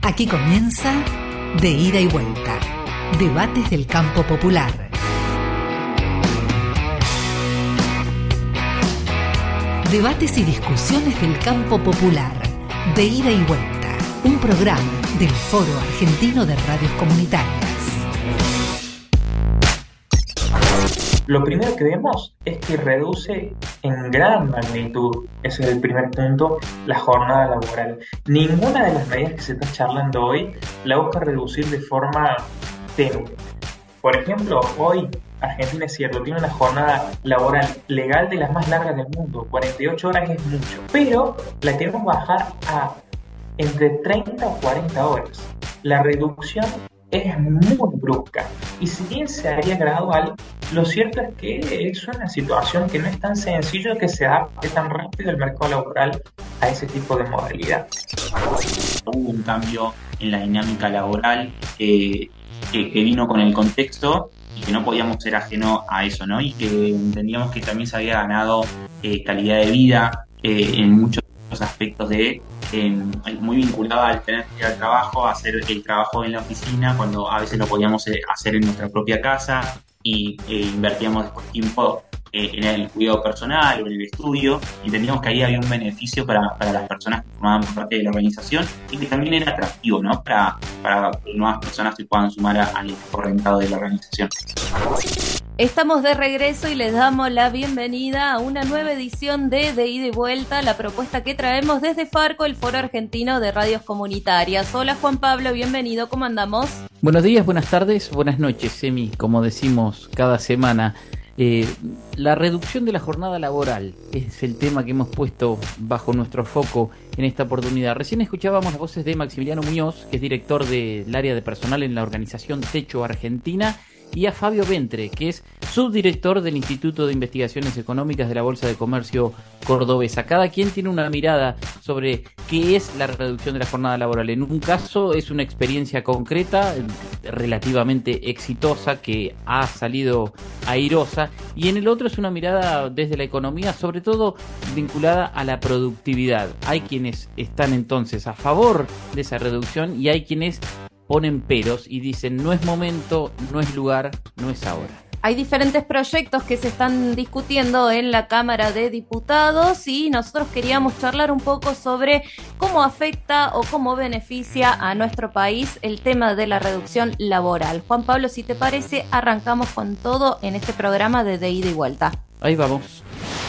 Aquí comienza De Ida y Vuelta, debates del campo popular. Debates y discusiones del campo popular. De Ida y Vuelta, un programa del Foro Argentino de Radios Comunitarias. Lo primero que vemos es que reduce en gran magnitud, ese es el primer punto, la jornada laboral. Ninguna de las medidas que se está charlando hoy la busca reducir de forma tenue. Por ejemplo, hoy Argentina, es cierto, tiene una jornada laboral legal de las más largas del mundo. 48 horas es mucho, pero la queremos bajar a entre 30 o 40 horas. La reducción es muy brusca y si bien se haría gradual, lo cierto es que es una situación que no es tan sencillo que se adapte tan rápido el mercado laboral a ese tipo de modalidad. Hubo un cambio en la dinámica laboral que vino con el contexto y que no podíamos ser ajeno a eso, ¿no? Y que entendíamos que también se había ganado calidad de vida en muchos aspectos muy vinculada al tener que ir al trabajo, hacer el trabajo en la oficina, cuando a veces lo podíamos hacer en nuestra propia casa y invertíamos después tiempo en el cuidado personal o en el estudio, y entendíamos que ahí había un beneficio para las personas que formaban parte de la organización y que también era atractivo, ¿no? para que nuevas personas se puedan sumar al correntado de la organización. Estamos de regreso y les damos la bienvenida a una nueva edición de Ida y Vuelta, la propuesta que traemos desde Farco, el Foro Argentino de Radios Comunitarias. Hola Juan Pablo, bienvenido, ¿cómo andamos? Buenos días, buenas tardes, buenas noches, Emi, como decimos cada semana. La reducción de la jornada laboral es el tema que hemos puesto bajo nuestro foco en esta oportunidad. Recién escuchábamos las voces de Maximiliano Muñoz, que es director del área de personal en la organización Techo Argentina, y a Fabio Ventre, que es subdirector del Instituto de Investigaciones Económicas de la Bolsa de Comercio Cordobesa. Cada quien tiene una mirada sobre qué es la reducción de la jornada laboral. En un caso es una experiencia concreta, relativamente exitosa, que ha salido airosa, y en el otro es una mirada desde la economía, sobre todo vinculada a la productividad. Hay quienes están entonces a favor de esa reducción y hay quienes ponen peros y dicen no es momento, no es lugar, no es ahora. Hay diferentes proyectos que se están discutiendo en la Cámara de Diputados y nosotros queríamos charlar un poco sobre cómo afecta o cómo beneficia a nuestro país el tema de la reducción laboral. Juan Pablo, si te parece, arrancamos con todo en este programa de Ida y Vuelta. Ahí vamos.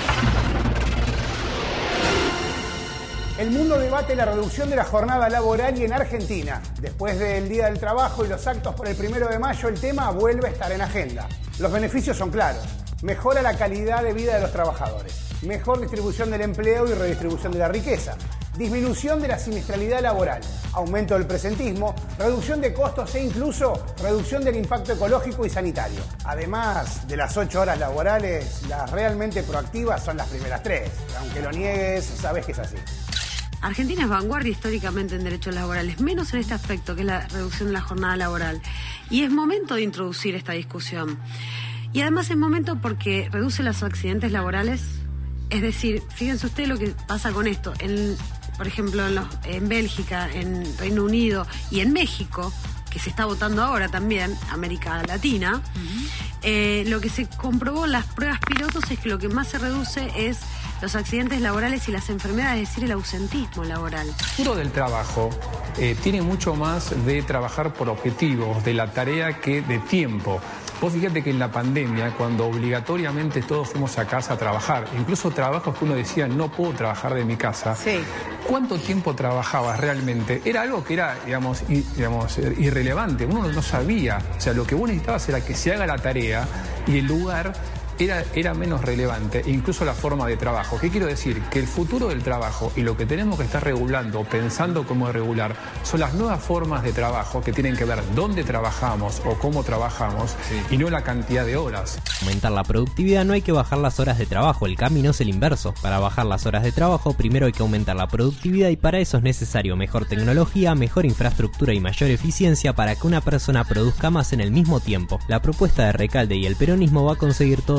El mundo debate la reducción de la jornada laboral y en Argentina, después del Día del Trabajo y los actos por el 1 de mayo, el tema vuelve a estar en agenda. Los beneficios son claros. Mejora la calidad de vida de los trabajadores, mejor distribución del empleo y redistribución de la riqueza, disminución de la siniestralidad laboral, aumento del presentismo, reducción de costos e incluso reducción del impacto ecológico y sanitario. Además de las 8 horas laborales, las realmente proactivas son las primeras 3. Aunque lo niegues, sabes que es así. Argentina es vanguardia históricamente en derechos laborales, menos en este aspecto, que es la reducción de la jornada laboral. Y es momento de introducir esta discusión. Y además es momento porque reduce los accidentes laborales. Es decir, fíjense ustedes lo que pasa con esto. Por ejemplo, en Bélgica, en Reino Unido y en México, que se está votando ahora también, América Latina, lo que se comprobó en las pruebas pilotos es que lo que más se reduce es los accidentes laborales y las enfermedades, es decir, el ausentismo laboral. El futuro del trabajo tiene mucho más de trabajar por objetivos, de la tarea, que de tiempo. Vos fíjate que en la pandemia, cuando obligatoriamente todos fuimos a casa a trabajar, incluso trabajos que uno decía no puedo trabajar de mi casa, sí. ¿Cuánto tiempo trabajabas realmente? Era algo que era, digamos, irrelevante, uno no sabía. O sea, lo que vos necesitabas era que se haga la tarea y el lugar era menos relevante, incluso la forma de trabajo. ¿Qué quiero decir? Que el futuro del trabajo y lo que tenemos que estar regulando, pensando cómo regular, son las nuevas formas de trabajo que tienen que ver dónde trabajamos o cómo trabajamos, sí, y no la cantidad de horas. Aumentar la productividad no hay que bajar las horas de trabajo, el camino es el inverso. Para bajar las horas de trabajo, primero hay que aumentar la productividad y para eso es necesario mejor tecnología, mejor infraestructura y mayor eficiencia para que una persona produzca más en el mismo tiempo. La propuesta de Recalde y el peronismo va a conseguir todo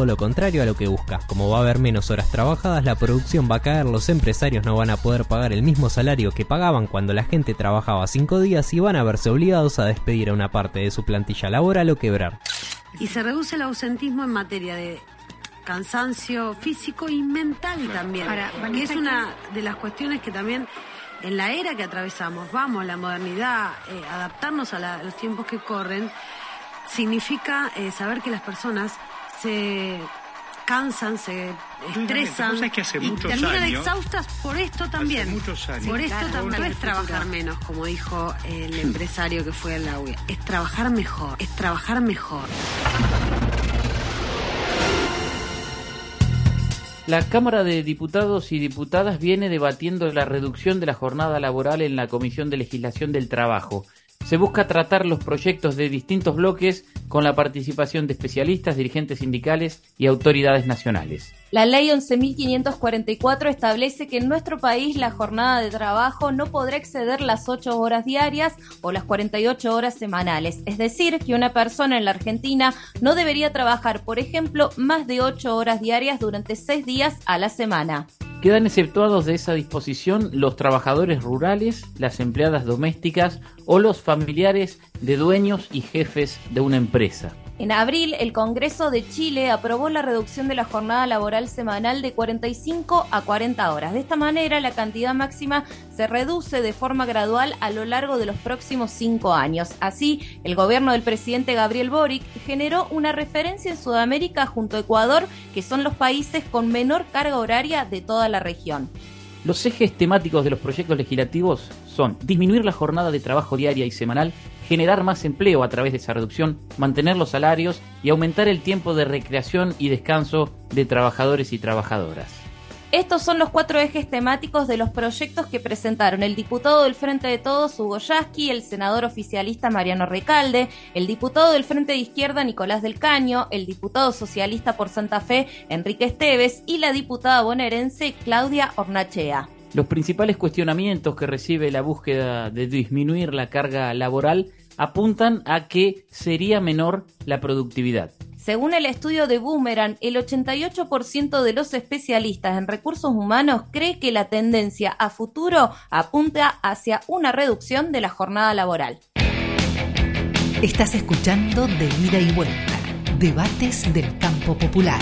todo lo contrario a lo que busca. Como va a haber menos horas trabajadas, la producción va a caer, los empresarios no van a poder pagar el mismo salario que pagaban cuando la gente trabajaba 5 días y van a verse obligados a despedir a una parte de su plantilla laboral o quebrar. Y se reduce el ausentismo en materia de cansancio físico y mental también, que es una de las cuestiones que también en la era que atravesamos, la modernidad, adaptarnos a los tiempos que corren, significa saber que las personas se cansan, se estresan que hace y muchos terminan años, exhaustas por esto también. Por esto también no es trabajar menos, como dijo el empresario que fue a la UIA, es trabajar mejor, es trabajar mejor. La Cámara de Diputados y Diputadas viene debatiendo la reducción de la jornada laboral en la Comisión de Legislación del Trabajo. Se busca tratar los proyectos de distintos bloques con la participación de especialistas, dirigentes sindicales y autoridades nacionales. La Ley 11.544 establece que en nuestro país la jornada de trabajo no podrá exceder las 8 horas diarias o las 48 horas semanales. Es decir, que una persona en la Argentina no debería trabajar, por ejemplo, más de 8 horas diarias durante 6 días a la semana. Quedan exceptuados de esa disposición los trabajadores rurales, las empleadas domésticas o los familiares de dueños y jefes de una empresa. En abril, el Congreso de Chile aprobó la reducción de la jornada laboral semanal de 45 a 40 horas. De esta manera, la cantidad máxima se reduce de forma gradual a lo largo de los próximos 5 años. Así, el gobierno del presidente Gabriel Boric generó una referencia en Sudamérica junto a Ecuador, que son los países con menor carga horaria de toda la región. Los ejes temáticos de los proyectos legislativos son disminuir la jornada de trabajo diaria y semanal, generar más empleo a través de esa reducción, mantener los salarios y aumentar el tiempo de recreación y descanso de trabajadores y trabajadoras. Estos son los 4 ejes temáticos de los proyectos que presentaron el diputado del Frente de Todos, Hugo Yasky, el senador oficialista Mariano Recalde, el diputado del Frente de Izquierda, Nicolás del Caño, el diputado socialista por Santa Fe, Enrique Esteves, y la diputada bonaerense, Claudia Hornachea. Los principales cuestionamientos que recibe la búsqueda de disminuir la carga laboral apuntan a que sería menor la productividad. Según el estudio de Boomerang, el 88% de los especialistas en recursos humanos cree que la tendencia a futuro apunta hacia una reducción de la jornada laboral. Estás escuchando De Ida y Vuelta, debates del campo popular.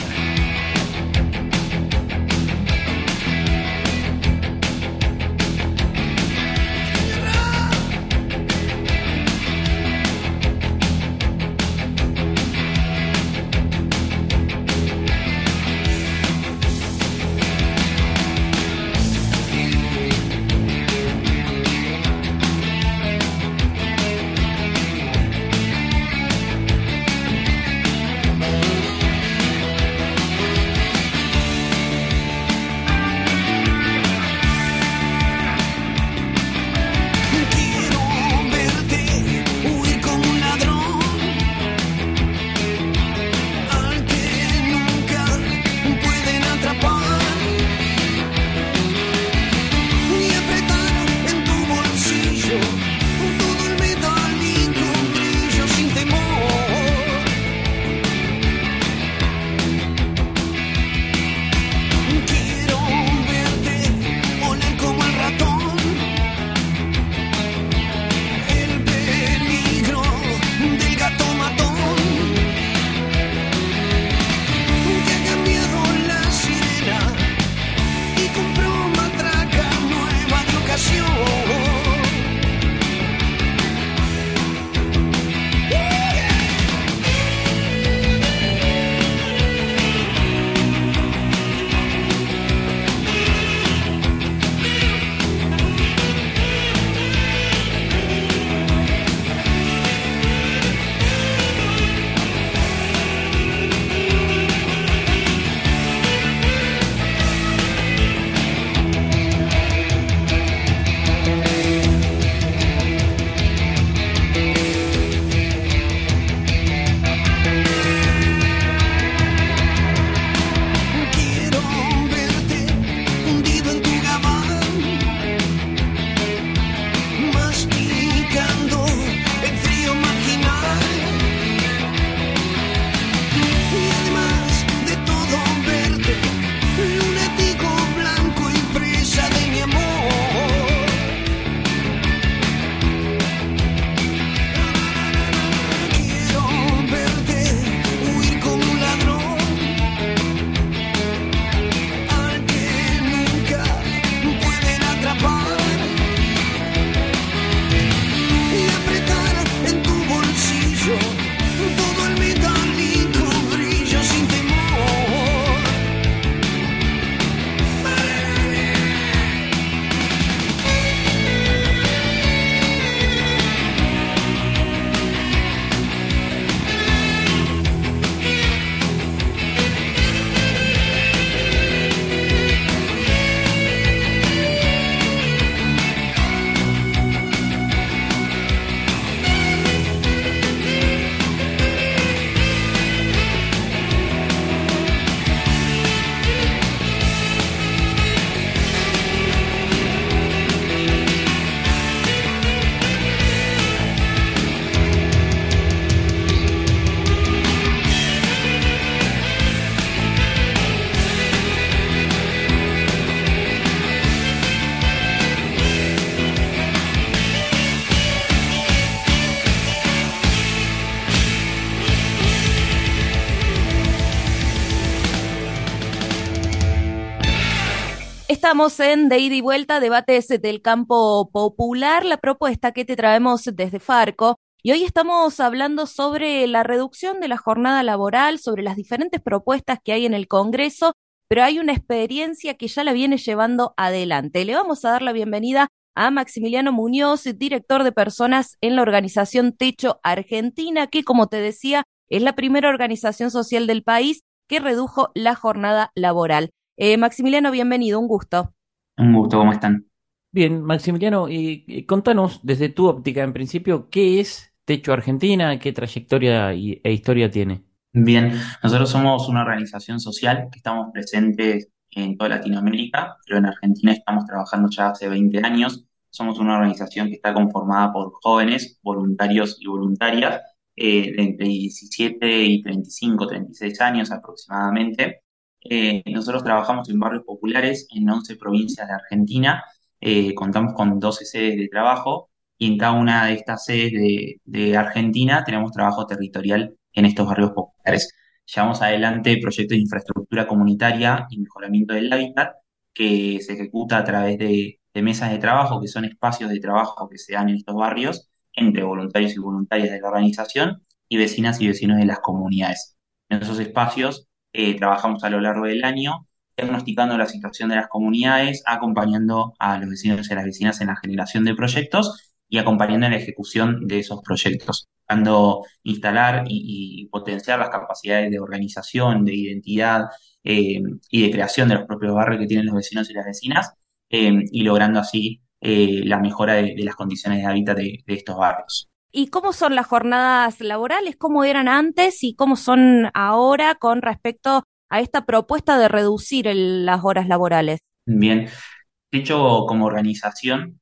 Estamos en De Ida y Vuelta, debates del campo popular, la propuesta que te traemos desde Farco. Y hoy estamos hablando sobre la reducción de la jornada laboral, sobre las diferentes propuestas que hay en el Congreso, pero hay una experiencia que ya la viene llevando adelante. Le vamos a dar la bienvenida a Maximiliano Muñoz, director de personas en la organización Techo Argentina, que, como te decía, es la primera organización social del país que redujo la jornada laboral. Maximiliano, bienvenido, un gusto. Un gusto, ¿cómo están? Bien, Maximiliano, contanos desde tu óptica, en principio, ¿qué es Techo Argentina? ¿Qué trayectoria e historia tiene? Bien, nosotros somos una organización social que estamos presentes en toda Latinoamérica, pero en Argentina estamos trabajando ya hace 20 años. Somos una organización que está conformada por jóvenes, voluntarios y voluntarias, de entre 17 y 35, 36 años aproximadamente. Nosotros trabajamos en barrios populares en 11 provincias de Argentina. Contamos con 12 sedes de trabajo y en cada una de estas sedes de Argentina tenemos trabajo territorial en estos barrios populares. Llevamos adelante proyectos de infraestructura comunitaria y mejoramiento del hábitat que se ejecuta a través de mesas de trabajo, que son espacios de trabajo que se dan en estos barrios entre voluntarios y voluntarias de la organización y vecinas y vecinos de las comunidades. En esos espacios trabajamos a lo largo del año diagnosticando la situación de las comunidades, acompañando a los vecinos y a las vecinas en la generación de proyectos y acompañando en la ejecución de esos proyectos, buscando instalar y potenciar las capacidades de organización, de identidad y de creación de los propios barrios que tienen los vecinos y las vecinas, y logrando así la mejora de las condiciones de hábitat de estos barrios. ¿Y cómo son las jornadas laborales? ¿Cómo eran antes y cómo son ahora con respecto a esta propuesta de reducir las horas laborales? Bien, de hecho, como organización,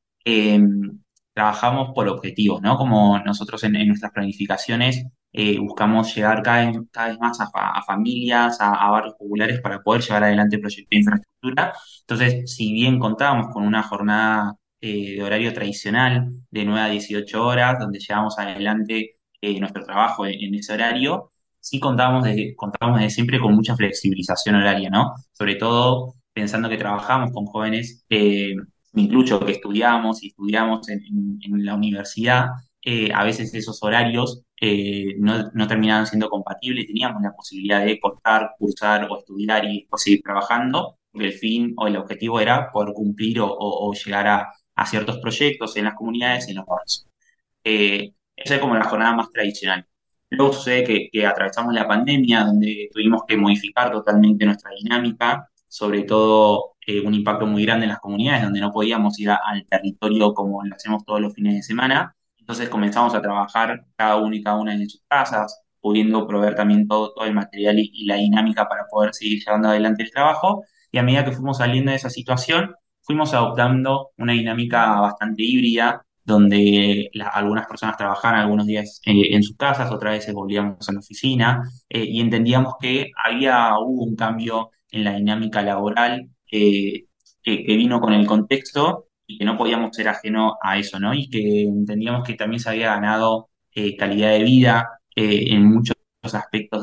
trabajamos por objetivos, ¿no? Como nosotros en nuestras planificaciones buscamos llegar cada vez más a familias, a barrios populares para poder llevar adelante proyectos de infraestructura. Entonces, si bien contábamos con una jornada de horario tradicional de 9 a 18 horas, donde llevamos adelante nuestro trabajo en ese horario, sí contábamos desde siempre con mucha flexibilización horaria, ¿no? Sobre todo pensando que trabajamos con jóvenes, me incluyo, que estudiamos y estudiamos en la universidad, a veces esos horarios no terminaban siendo compatibles, teníamos la posibilidad de cortar, cursar o estudiar y después seguir trabajando, porque el fin o el objetivo era poder cumplir o llegar a ciertos proyectos en las comunidades y en los barrios. Esa es como la jornada más tradicional. Luego sucede que atravesamos la pandemia, donde tuvimos que modificar totalmente nuestra dinámica, sobre todo un impacto muy grande en las comunidades, donde no podíamos ir al territorio como lo hacemos todos los fines de semana. Entonces comenzamos a trabajar cada uno y cada una en sus casas, pudiendo proveer también todo el material y la dinámica para poder seguir llevando adelante el trabajo. Y a medida que fuimos saliendo de esa situación, fuimos adoptando una dinámica bastante híbrida, donde algunas personas trabajaban algunos días en sus casas, otras veces volvíamos a la oficina, y entendíamos que hubo un cambio en la dinámica laboral que vino con el contexto y que no podíamos ser ajeno a eso, ¿no? Y que entendíamos que también se había ganado calidad de vida en muchos aspectos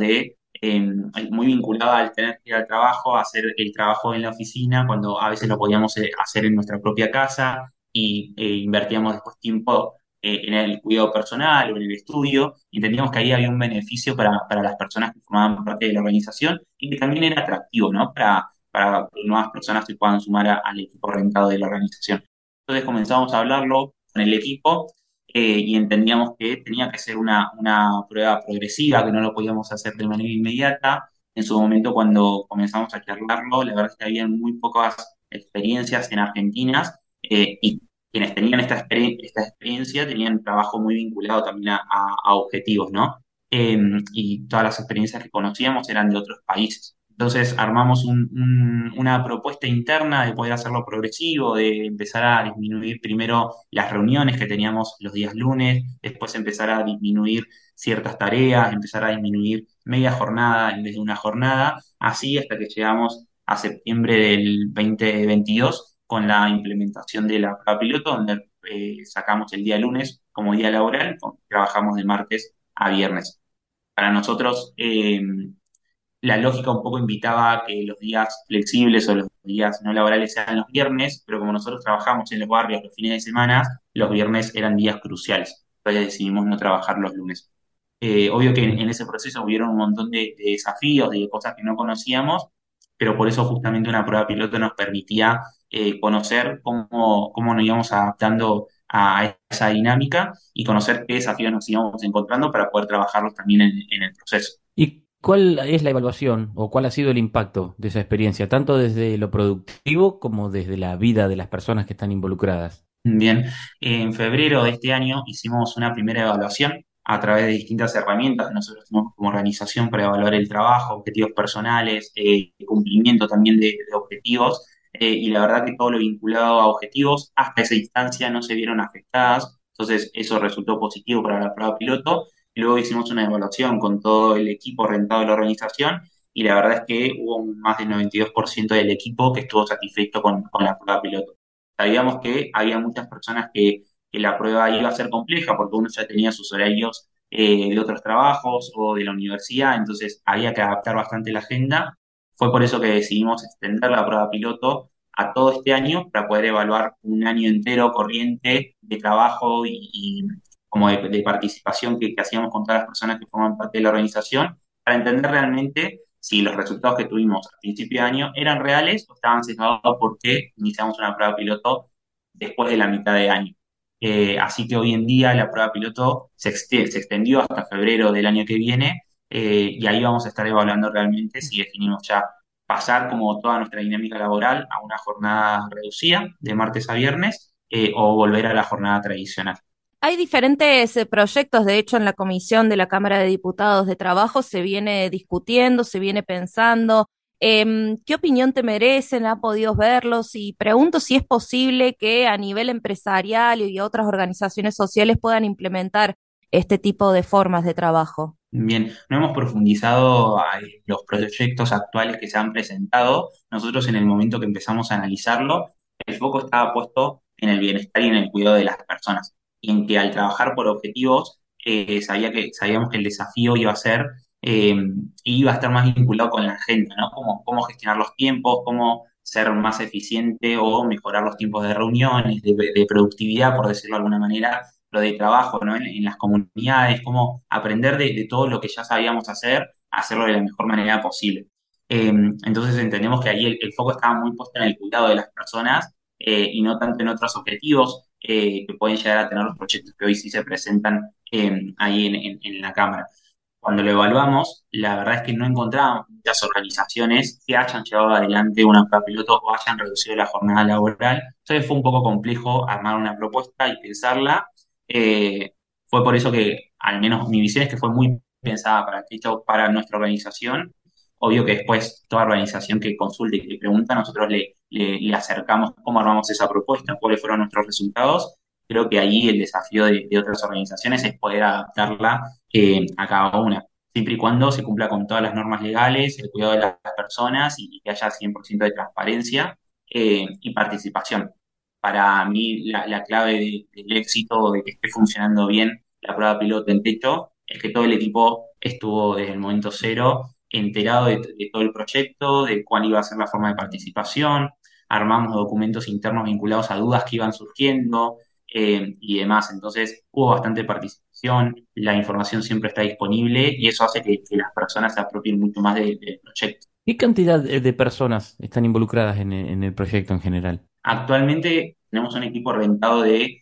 muy vinculado al tener que ir al trabajo, a hacer el trabajo en la oficina, cuando a veces lo podíamos hacer en nuestra propia casa y invertíamos después tiempo en el cuidado personal o en el estudio, y entendíamos que ahí había un beneficio para las personas que formaban parte de la organización y que también era atractivo, ¿no? Para nuevas personas que puedan sumar al equipo rentado de la organización. Entonces comenzamos a hablarlo con el equipo y entendíamos que tenía que ser una prueba progresiva, que no lo podíamos hacer de manera inmediata. En su momento, cuando comenzamos a charlarlo, la verdad es que había muy pocas experiencias en Argentina, y quienes tenían esta experiencia tenían trabajo muy vinculado también a objetivos, ¿no? Y todas las experiencias que conocíamos eran de otros países. Entonces armamos una propuesta interna de poder hacerlo progresivo, de empezar a disminuir primero las reuniones que teníamos los días lunes, después empezar a disminuir ciertas tareas, empezar a disminuir media jornada en vez de una jornada, así hasta que llegamos a septiembre del 2022 con la implementación de la prueba piloto, donde sacamos el día lunes como día laboral, trabajamos de martes a viernes. Para nosotros, la lógica un poco invitaba a que los días flexibles o los días no laborales sean los viernes, pero como nosotros trabajamos en los barrios los fines de semana, los viernes eran días cruciales. Entonces decidimos no trabajar los lunes. Obvio que en ese proceso hubieron un montón de desafíos, de cosas que no conocíamos, pero por eso justamente una prueba piloto nos permitía conocer cómo nos íbamos adaptando a esa dinámica y conocer qué desafíos nos íbamos encontrando para poder trabajarlos también en el proceso. ¿Y cuál es la evaluación o cuál ha sido el impacto de esa experiencia, tanto desde lo productivo como desde la vida de las personas que están involucradas? Bien, en febrero de este año hicimos una primera evaluación a través de distintas herramientas que nosotros tenemos como organización para evaluar el trabajo, objetivos personales, cumplimiento también de objetivos, y la verdad que todo lo vinculado a objetivos hasta esa instancia no se vieron afectadas, entonces eso resultó positivo para la prueba piloto, y luego hicimos una evaluación con todo el equipo rentado de la organización, y la verdad es que hubo más del 92% del equipo que estuvo satisfecho con la prueba piloto. Sabíamos que había muchas personas que la prueba iba a ser compleja porque uno ya tenía sus horarios de otros trabajos o de la universidad, entonces había que adaptar bastante la agenda. Fue por eso que decidimos extender la prueba piloto a todo este año para poder evaluar un año entero corriente de trabajo y como de participación que hacíamos con todas las personas que forman parte de la organización para entender realmente si los resultados que tuvimos a principio de año eran reales o estaban sesgados porque iniciamos una prueba piloto después de la mitad de año. Así que hoy en día la prueba piloto se extendió hasta febrero del año que viene, y ahí vamos a estar evaluando realmente si definimos ya pasar como toda nuestra dinámica laboral a una jornada reducida de martes a viernes, o volver a la jornada tradicional. Hay diferentes proyectos, de hecho, en la comisión de la Cámara de Diputados de Trabajo se viene discutiendo, se viene pensando. ¿Qué opinión te merecen? ¿Ha podido verlos? Y pregunto si es posible que a nivel empresarial y otras organizaciones sociales puedan implementar este tipo de formas de trabajo. Bien, no hemos profundizado en los proyectos actuales que se han presentado. Nosotros en el momento que empezamos a analizarlo, el foco estaba puesto en el bienestar y en el cuidado de las personas. Y en que al trabajar por objetivos, sabíamos que el desafío iba a ser, eh, iba a estar más vinculado con la agenda, ¿no? Cómo gestionar los tiempos, cómo ser más eficiente o mejorar los tiempos de reuniones, de productividad, por decirlo de alguna manera, lo de trabajo, ¿no? En las comunidades, cómo aprender de todo lo que ya sabíamos hacer, hacerlo de la mejor manera posible. Entonces entendemos que ahí el foco estaba muy puesto en el cuidado de las personas, y no tanto en otros objetivos que pueden llegar a tener los proyectos que hoy sí se presentan ahí en la Cámara. Cuando lo evaluamos, la verdad es que no encontrábamos muchas organizaciones que hayan llevado adelante una prueba piloto o hayan reducido la jornada laboral. Entonces fue un poco complejo armar una propuesta y pensarla. eh, Fue por eso que, al menos mi visión es que fue muy pensada para nuestra organización. Obvio que después toda organización que consulte y que pregunta, nosotros le acercamos cómo armamos esa propuesta, cuáles fueron nuestros resultados. Creo que ahí el desafío de otras organizaciones es poder adaptarla a cada una, siempre y cuando se cumpla con todas las normas legales, el cuidado de las personas y que haya 100% de transparencia y participación. Para mí, la clave del éxito, de que esté funcionando bien la prueba piloto en techo, es que todo el equipo estuvo desde el momento cero enterado de todo el proyecto, de cuál iba a ser la forma de participación, armamos documentos internos vinculados a dudas que iban surgiendo, y demás. Entonces hubo bastante participación, la información siempre está disponible y eso hace que las personas se apropien mucho más del proyecto. ¿Qué cantidad de personas están involucradas en el proyecto en general? Actualmente tenemos un equipo rentado de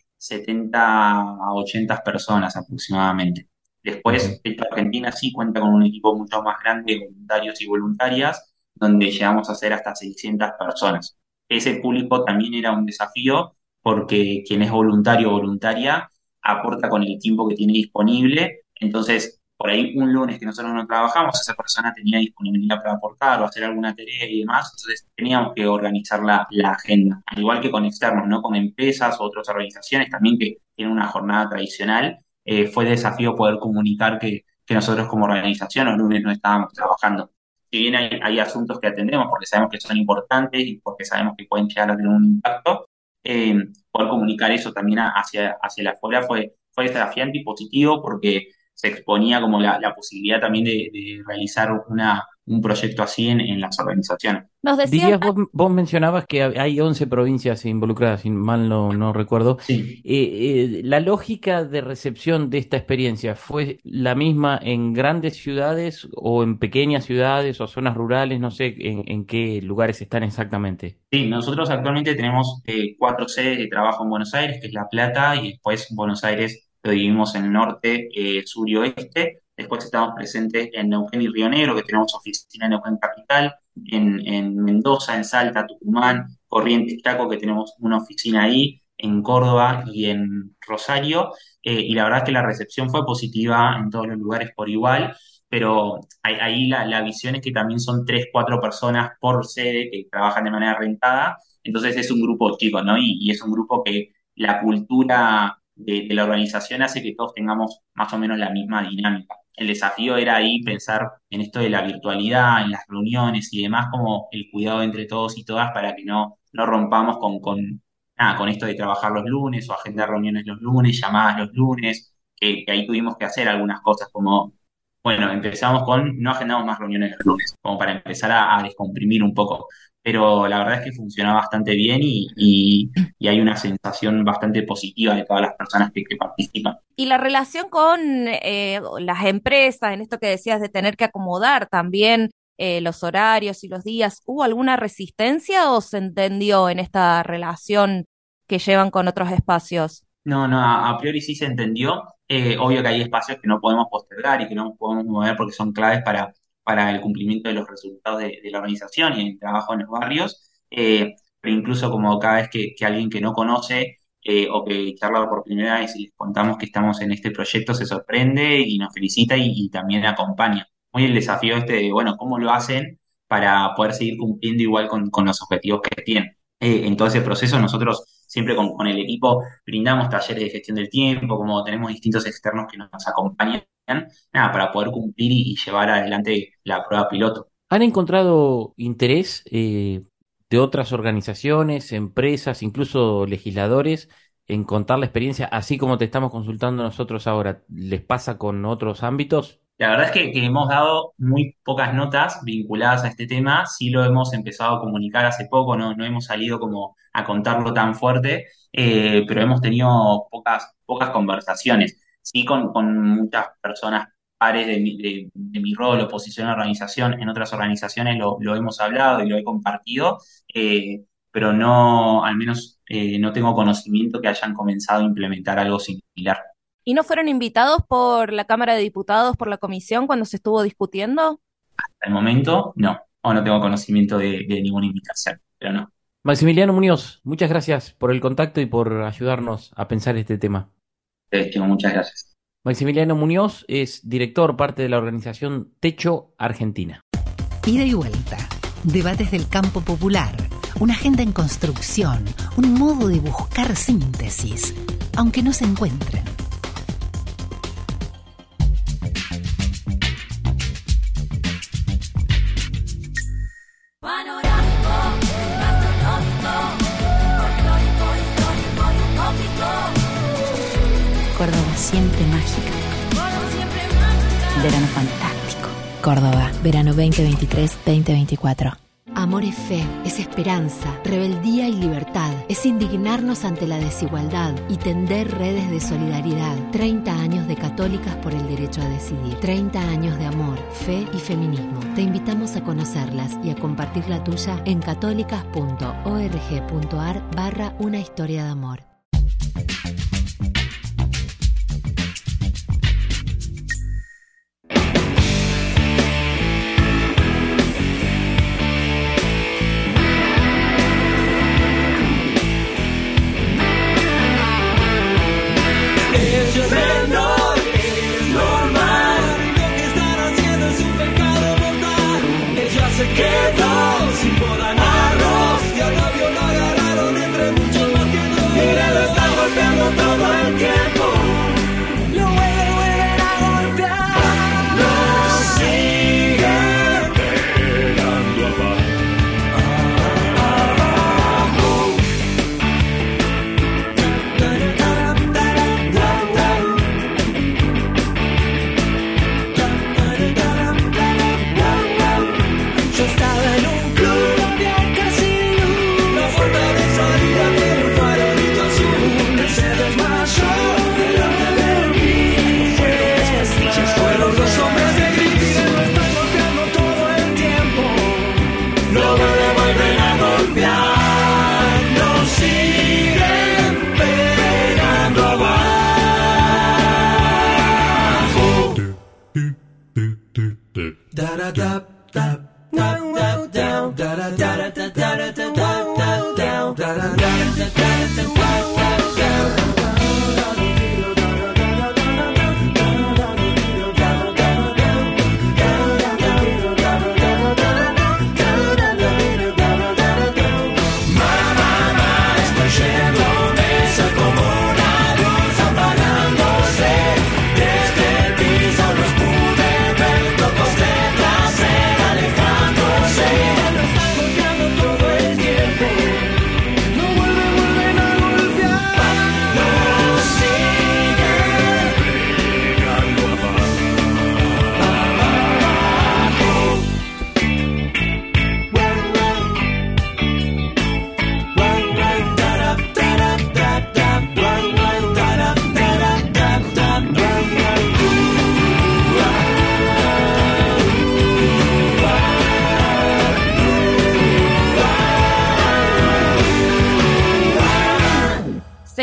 70 a 80 personas aproximadamente. Ujú. Después, esta Argentina sí cuenta con un equipo mucho más grande de voluntarios y voluntarias, donde llegamos a ser hasta 600 personas. Ese público también era un desafío porque quien es voluntario o voluntaria aporta con el tiempo que tiene disponible. Entonces, por ahí un lunes que nosotros no trabajamos, esa persona tenía disponibilidad para aportar o hacer alguna tarea y demás, entonces teníamos que organizar la agenda, al igual que con externos, ¿no? Con empresas o otras organizaciones también que tienen una jornada tradicional. Fue desafío poder comunicar que nosotros como organización los lunes no estábamos trabajando. Si bien hay asuntos que atendemos porque sabemos que son importantes y porque sabemos que pueden llegar a tener un impacto, poder comunicar eso también hacia la afuera fue desafiante y positivo porque se exponía como la posibilidad también de realizar un proyecto así en las organizaciones. Nos decían... Vos mencionabas que hay 11 provincias involucradas, si mal no recuerdo. Sí. ¿La lógica de recepción de esta experiencia fue la misma en grandes ciudades o en pequeñas ciudades o zonas rurales? No sé en qué lugares están exactamente. Sí, nosotros actualmente tenemos 4 sedes de trabajo en Buenos Aires, que es La Plata, y después Buenos Aires lo dividimos en norte, sur y oeste. Después estamos presentes en Neuquén y Río Negro, que tenemos oficina en Neuquén Capital, en Mendoza, en Salta, Tucumán, Corrientes, Chaco, que tenemos una oficina ahí, en Córdoba y en Rosario. Y la verdad es que la recepción fue positiva en todos los lugares por igual, pero ahí la visión es que también son 3, 4 personas por sede que trabajan de manera rentada, entonces es un grupo chico, ¿no? Y es un grupo que la cultura de la organización hace que todos tengamos más o menos la misma dinámica. El desafío era ahí pensar en esto de la virtualidad, en las reuniones y demás, como el cuidado entre todos y todas para que no rompamos con esto de trabajar los lunes o agendar reuniones los lunes, llamadas los lunes, que ahí tuvimos que hacer algunas cosas como, bueno, empezamos con no agendamos más reuniones los lunes, como para empezar a descomprimir un poco. Pero la verdad es que funciona bastante bien y hay una sensación bastante positiva de todas las personas que participan. Y la relación con las empresas, en esto que decías de tener que acomodar también los horarios y los días, ¿hubo alguna resistencia o se entendió en esta relación que llevan con otros espacios? No, a priori sí se entendió. Obvio que hay espacios que no podemos postergar y que no podemos mover porque son claves para el cumplimiento de los resultados de la organización y el trabajo en los barrios. Pero incluso como cada vez que alguien que no conoce o que charla por primera vez y les contamos que estamos en este proyecto se sorprende y nos felicita y también acompaña. Muy el desafío de, bueno, ¿cómo lo hacen para poder seguir cumpliendo igual con los objetivos que tienen? En todo ese proceso nosotros siempre con el equipo brindamos talleres de gestión del tiempo, como tenemos distintos externos que nos acompañan, nada, para poder cumplir y llevar adelante la prueba piloto. ¿Han encontrado interés de otras organizaciones, empresas, incluso legisladores en contar la experiencia, así como te estamos consultando nosotros ahora? ¿Les pasa con otros ámbitos? La verdad es que hemos dado muy pocas notas vinculadas a este tema, sí lo hemos empezado a comunicar hace poco, no hemos salido como a contarlo tan fuerte, pero hemos tenido pocas conversaciones, sí con muchas personas pares de mi rol o posición en la organización, en otras organizaciones lo hemos hablado y lo he compartido, pero no, al menos no tengo conocimiento que hayan comenzado a implementar algo similar. ¿Y no fueron invitados por la Cámara de Diputados, por la comisión, cuando se estuvo discutiendo? Hasta el momento, no. O no tengo conocimiento de ninguna invitación, pero no. Maximiliano Muñoz, muchas gracias por el contacto y por ayudarnos a pensar este tema. Muchas gracias. Maximiliano Muñoz es director, parte de la organización Techo Argentina. Ida y vuelta. Debates del campo popular. Una agenda en construcción. Un modo de buscar síntesis, aunque no se encuentren. Córdoba siempre mágica. Verano fantástico. Córdoba, verano 2023-2024. Amor es fe, es esperanza, rebeldía y libertad. Es indignarnos ante la desigualdad y tender redes de solidaridad. 30 años de Católicas por el derecho a decidir. 30 años de amor, fe y feminismo. Te invitamos a conocerlas y a compartir la tuya en católicas.org.ar/una historia de amor. Golpeando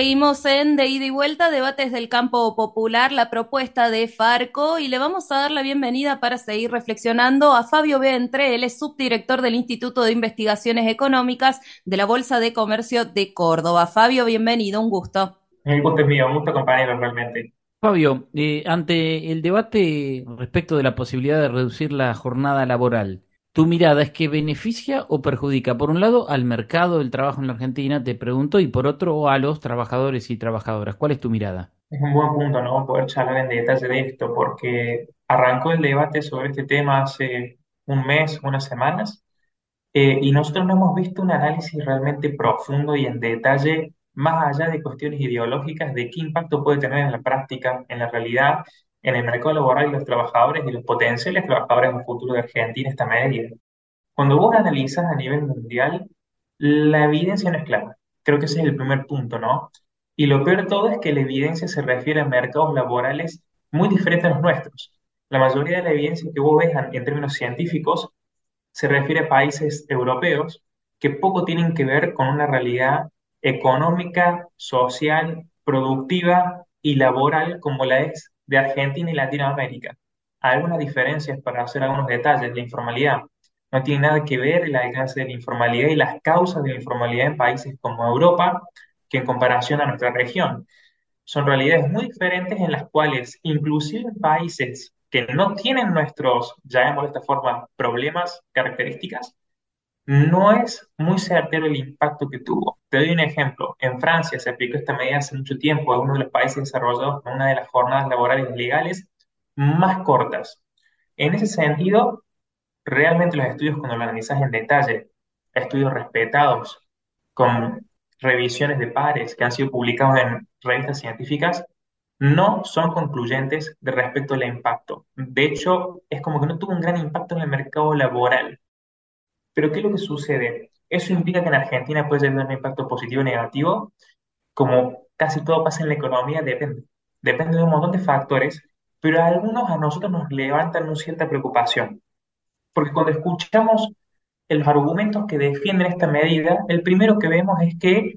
Seguimos en De Ida y Vuelta, debates del campo popular, la propuesta de Farco, y le vamos a dar la bienvenida para seguir reflexionando a Fabio Ventre. Él es subdirector del Instituto de Investigaciones Económicas de la Bolsa de Comercio de Córdoba. Fabio, bienvenido, un gusto. El gusto es mío, un gusto compañero realmente. Fabio, ante el debate respecto de la posibilidad de reducir la jornada laboral, ¿tu mirada es que beneficia o perjudica, por un lado, al mercado del trabajo en la Argentina, te pregunto, y por otro, a los trabajadores y trabajadoras? ¿Cuál es tu mirada? Es un buen punto, ¿no? Poder charlar en detalle de esto, porque arrancó el debate sobre este tema hace un mes, unas semanas, y nosotros no hemos visto un análisis realmente profundo y en detalle, más allá de cuestiones ideológicas, de qué impacto puede tener en la práctica, en la realidad, en el mercado laboral y los trabajadores y los potenciales trabajadores en el futuro de Argentina esta medida. Cuando vos analizas a nivel mundial, la evidencia no es clara. Creo que ese es el primer punto, ¿no? Y lo peor de todo es que la evidencia se refiere a mercados laborales muy diferentes a los nuestros. La mayoría de la evidencia que vos ves en términos científicos se refiere a países europeos que poco tienen que ver con una realidad económica, social, productiva y laboral como la es de Argentina y Latinoamérica. Hay algunas diferencias para hacer algunos detalles. La informalidad no tiene nada que ver el alcance de la informalidad y las causas de la informalidad en países como Europa que en comparación a nuestra región. Son realidades muy diferentes en las cuales, inclusive en países que no tienen nuestros, llamémoslo de esta forma, problemas, características, no es muy certero el impacto que tuvo. Te doy un ejemplo. En Francia se aplicó esta medida hace mucho tiempo, es uno de los países desarrollados con una de las jornadas laborales legales más cortas. En ese sentido, realmente los estudios, cuando lo analizas en detalle, estudios respetados, con revisiones de pares que han sido publicados en revistas científicas, no son concluyentes de respecto al impacto. De hecho, es como que no tuvo un gran impacto en el mercado laboral. Pero ¿qué es lo que sucede? Eso implica que en Argentina puede tener un impacto positivo o negativo. Como casi todo pasa en la economía, depende. Depende de un montón de factores, pero a algunos a nosotros nos levantan una cierta preocupación. Porque cuando escuchamos los argumentos que defienden esta medida, el primero que vemos es que,